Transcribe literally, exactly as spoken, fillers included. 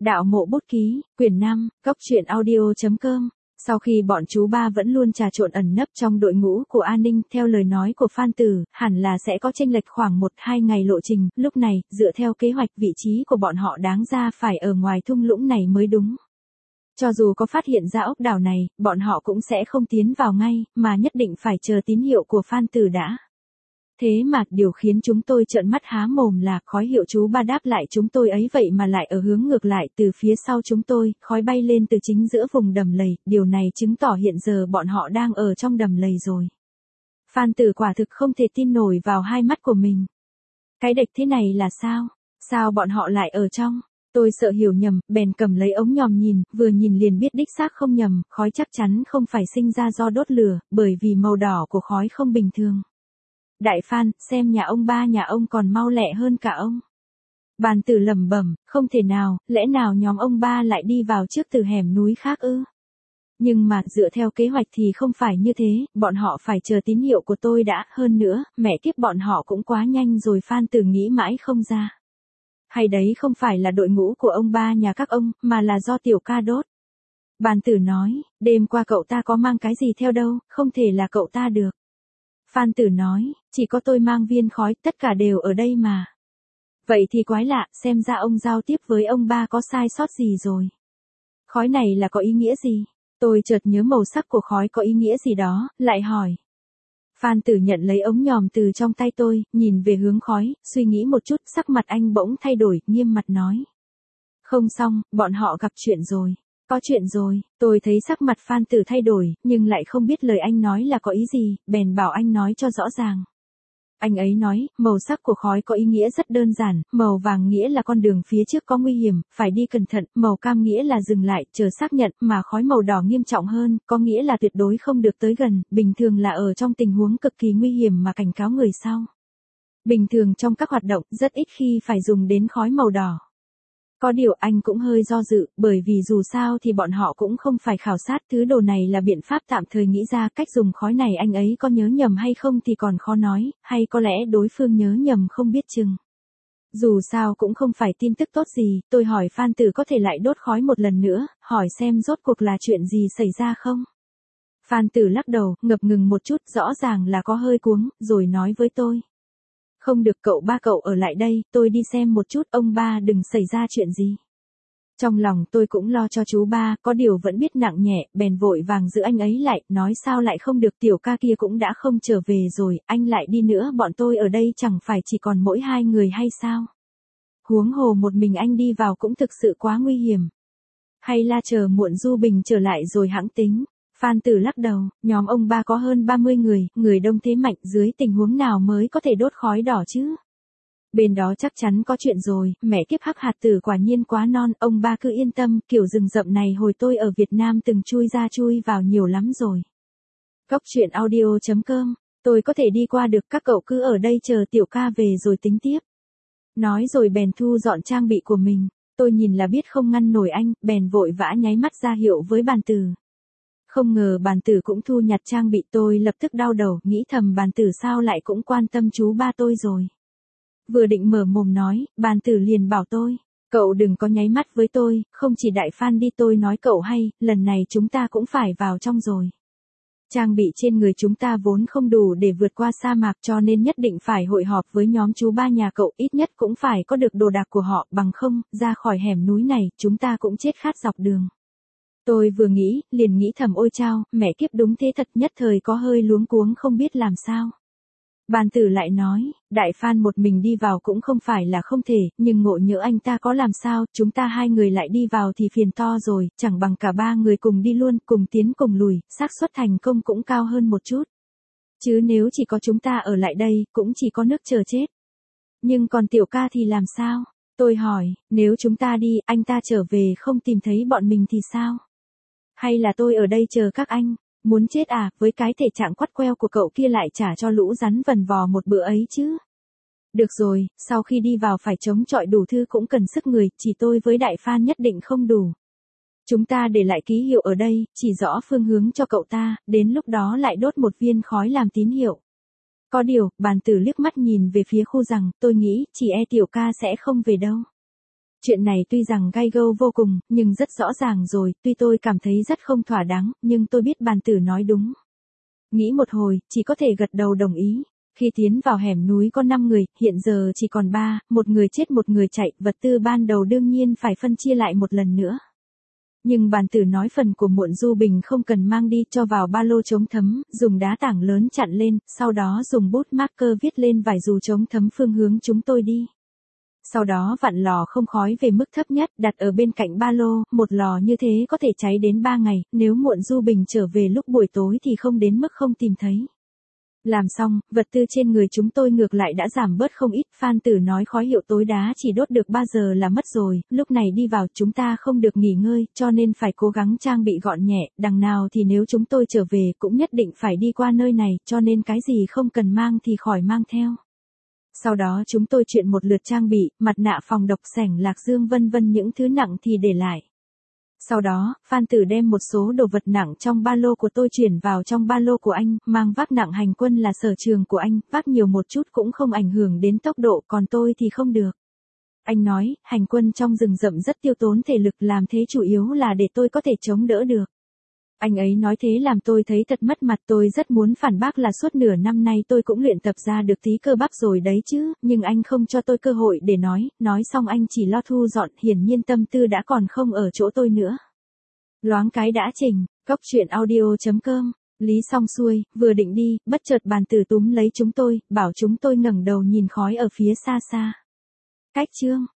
Đạo mộ bút ký, quyển năm, góc truyện audio.com. Sau khi bọn chú ba vẫn luôn trà trộn ẩn nấp trong đội ngũ của an ninh, theo lời nói của Phan Tử, hẳn là sẽ có chênh lệch khoảng một hai ngày lộ trình, lúc này, dựa theo kế hoạch vị trí của bọn họ đáng ra phải ở ngoài thung lũng này mới đúng. Cho dù có phát hiện ra ốc đảo này, bọn họ cũng sẽ không tiến vào ngay, mà nhất định phải chờ tín hiệu của Phan Tử đã. Thế mà, điều khiến chúng tôi trợn mắt há mồm là khói hiệu chú ba đáp lại chúng tôi ấy vậy mà lại ở hướng ngược lại từ phía sau chúng tôi, khói bay lên từ chính giữa vùng đầm lầy, điều này chứng tỏ hiện giờ bọn họ đang ở trong đầm lầy rồi. Phan Tử quả thực không thể tin nổi vào hai mắt của mình. Cái địch thế này là sao? Sao bọn họ lại ở trong? Tôi sợ hiểu nhầm, bèn cầm lấy ống nhòm nhìn, vừa nhìn liền biết đích xác không nhầm, khói chắc chắn không phải sinh ra do đốt lửa, bởi vì màu đỏ của khói không bình thường. Đại Phan, xem nhà ông ba nhà ông còn mau lẹ hơn cả ông. Bàn Tử lẩm bẩm, không thể nào, lẽ nào nhóm ông ba lại đi vào trước từ hẻm núi khác ư? Nhưng mà, dựa theo kế hoạch thì không phải như thế, bọn họ phải chờ tín hiệu của tôi đã, hơn nữa, mẹ kiếp bọn họ cũng quá nhanh rồi. Phan Tử nghĩ mãi không ra. Hay đấy không phải là đội ngũ của ông ba nhà các ông, mà là do tiểu ca đốt. Bàn Tử nói, đêm qua cậu ta có mang cái gì theo đâu, không thể là cậu ta được. Phan Tử nói, chỉ có tôi mang viên khói, tất cả đều ở đây mà. Vậy thì quái lạ, xem ra ông giao tiếp với ông ba có sai sót gì rồi. Khói này là có ý nghĩa gì? Tôi chợt nhớ màu sắc của khói có ý nghĩa gì đó, lại hỏi. Phan Tử nhận lấy ống nhòm từ trong tay tôi, nhìn về hướng khói, suy nghĩ một chút, sắc mặt anh bỗng thay đổi, nghiêm mặt nói. Không xong, bọn họ gặp chuyện rồi. Có chuyện rồi, tôi thấy sắc mặt Phan Tử thay đổi, nhưng lại không biết lời anh nói là có ý gì, bèn bảo anh nói cho rõ ràng. Anh ấy nói, màu sắc của khói có ý nghĩa rất đơn giản, màu vàng nghĩa là con đường phía trước có nguy hiểm, phải đi cẩn thận, màu cam nghĩa là dừng lại, chờ xác nhận, mà khói màu đỏ nghiêm trọng hơn, có nghĩa là tuyệt đối không được tới gần, bình thường là ở trong tình huống cực kỳ nguy hiểm mà cảnh cáo người sau. Bình thường trong các hoạt động, rất ít khi phải dùng đến khói màu đỏ. Có điều anh cũng hơi do dự, bởi vì dù sao thì bọn họ cũng không phải khảo sát, thứ đồ này là biện pháp tạm thời nghĩ ra, cách dùng khói này anh ấy có nhớ nhầm hay không thì còn khó nói, hay có lẽ đối phương nhớ nhầm không biết chừng. Dù sao cũng không phải tin tức tốt gì, tôi hỏi Phan Tử có thể lại đốt khói một lần nữa, hỏi xem rốt cuộc là chuyện gì xảy ra không? Phan Tử lắc đầu, ngập ngừng một chút, rõ ràng là có hơi cuống, rồi nói với tôi. Không được, cậu ba cậu ở lại đây, tôi đi xem một chút, ông ba đừng xảy ra chuyện gì. Trong lòng tôi cũng lo cho chú ba, có điều vẫn biết nặng nhẹ, bèn vội vàng giữ anh ấy lại, nói sao lại không được, tiểu ca kia cũng đã không trở về rồi, anh lại đi nữa bọn tôi ở đây chẳng phải chỉ còn mỗi hai người hay sao? Huống hồ một mình anh đi vào cũng thực sự quá nguy hiểm. Hay là chờ muộn Du Bình trở lại rồi hãng tính. Phan Tử lắc đầu, nhóm ông ba có hơn ba mươi người, người đông thế mạnh, dưới tình huống nào mới có thể đốt khói đỏ chứ? Bên đó chắc chắn có chuyện rồi, mẹ kiếp Hắc Hạt Tử quả nhiên quá non, ông ba cứ yên tâm, kiểu rừng rậm này hồi tôi ở Việt Nam từng chui ra chui vào nhiều lắm rồi. Góc truyện audio.com, tôi có thể đi qua được, các cậu cứ ở đây chờ tiểu ca về rồi tính tiếp. Nói rồi bèn thu dọn trang bị của mình, tôi nhìn là biết không ngăn nổi anh, bèn vội vã nháy mắt ra hiệu với Bàn Tử. Không ngờ Bàn Tử cũng thu nhặt trang bị, tôi lập tức đau đầu, nghĩ thầm Bàn Tử sao lại cũng quan tâm chú ba tôi rồi. Vừa định mở mồm nói, Bàn Tử liền bảo tôi, cậu đừng có nháy mắt với tôi, không chỉ Đại Phan đi, tôi nói cậu hay, lần này chúng ta cũng phải vào trong rồi. Trang bị trên người chúng ta vốn không đủ để vượt qua sa mạc, cho nên nhất định phải hội họp với nhóm chú ba nhà cậu, ít nhất cũng phải có được đồ đạc của họ, bằng không, ra khỏi hẻm núi này, chúng ta cũng chết khát dọc đường. Tôi vừa nghĩ, liền nghĩ thầm ôi chao, mẹ kiếp đúng thế thật, nhất thời có hơi luống cuống không biết làm sao. Bàn Tử lại nói, Đại Phan một mình đi vào cũng không phải là không thể, nhưng ngộ nhỡ anh ta có làm sao, chúng ta hai người lại đi vào thì phiền to rồi, chẳng bằng cả ba người cùng đi luôn, cùng tiến cùng lùi, xác suất thành công cũng cao hơn một chút. Chứ nếu chỉ có chúng ta ở lại đây, cũng chỉ có nước chờ chết. Nhưng còn tiểu ca thì làm sao? Tôi hỏi, nếu chúng ta đi, anh ta trở về không tìm thấy bọn mình thì sao? Hay là tôi ở đây chờ các anh? Muốn chết à, với cái thể trạng quắt queo của cậu kia lại trả cho lũ rắn vần vò một bữa ấy chứ. Được rồi, sau khi đi vào phải chống chọi đủ thứ cũng cần sức người, chỉ tôi với Đại Phan nhất định không đủ. Chúng ta để lại ký hiệu ở đây, chỉ rõ phương hướng cho cậu ta, đến lúc đó lại đốt một viên khói làm tín hiệu. Có điều, Bàn Tử liếc mắt nhìn về phía khu rằng, tôi nghĩ, chỉ e tiểu ca sẽ không về đâu. Chuyện này tuy rằng gai gâu vô cùng, nhưng rất rõ ràng rồi, tuy tôi cảm thấy rất không thỏa đáng, nhưng tôi biết bàn tử nói đúng. Nghĩ một hồi, chỉ có thể gật đầu đồng ý. Khi tiến vào hẻm núi có năm người, hiện giờ chỉ còn ba, một người chết một người chạy, vật tư ban đầu đương nhiên phải phân chia lại một lần nữa. Nhưng bàn tử nói phần của Muộn Du Bình không cần mang đi, cho vào ba lô chống thấm, dùng đá tảng lớn chặn lên, sau đó dùng bút marker viết lên vài dù chống thấm phương hướng chúng tôi đi. Sau đó vặn lò không khói về mức thấp nhất, đặt ở bên cạnh ba lô, một lò như thế có thể cháy đến ba ngày, nếu Muộn Du Bình trở về lúc buổi tối thì không đến mức không tìm thấy. Làm xong, vật tư trên người chúng tôi ngược lại đã giảm bớt không ít. Phan Tử nói khói hiệu tối đá chỉ đốt được ba giờ là mất rồi, lúc này đi vào chúng ta không được nghỉ ngơi, cho nên phải cố gắng trang bị gọn nhẹ, đằng nào thì nếu chúng tôi trở về cũng nhất định phải đi qua nơi này, cho nên cái gì không cần mang thì khỏi mang theo. Sau đó chúng tôi chuyện một lượt trang bị, mặt nạ phòng độc, sẻng lạc dương vân vân, những thứ nặng thì để lại. Sau đó, Phan Tử đem một số đồ vật nặng trong ba lô của tôi chuyển vào trong ba lô của anh, mang vác nặng hành quân là sở trường của anh, vác nhiều một chút cũng không ảnh hưởng đến tốc độ, còn tôi thì không được. Anh nói, hành quân trong rừng rậm rất tiêu tốn thể lực, làm thế chủ yếu là để tôi có thể chống đỡ được. Anh ấy nói thế làm tôi thấy thật mất mặt, tôi rất muốn phản bác là suốt nửa năm nay tôi cũng luyện tập ra được tí cơ bắp rồi đấy chứ, nhưng anh không cho tôi cơ hội để nói, nói xong anh chỉ lo thu dọn, hiển nhiên tâm tư đã còn không ở chỗ tôi nữa. Loáng cái đã trình, cốc truyện audio chấm com, lý xong xuôi, vừa định đi, bất chợt bàn tử túm lấy chúng tôi, bảo chúng tôi ngẩng đầu nhìn khói ở phía xa xa. Cách chương.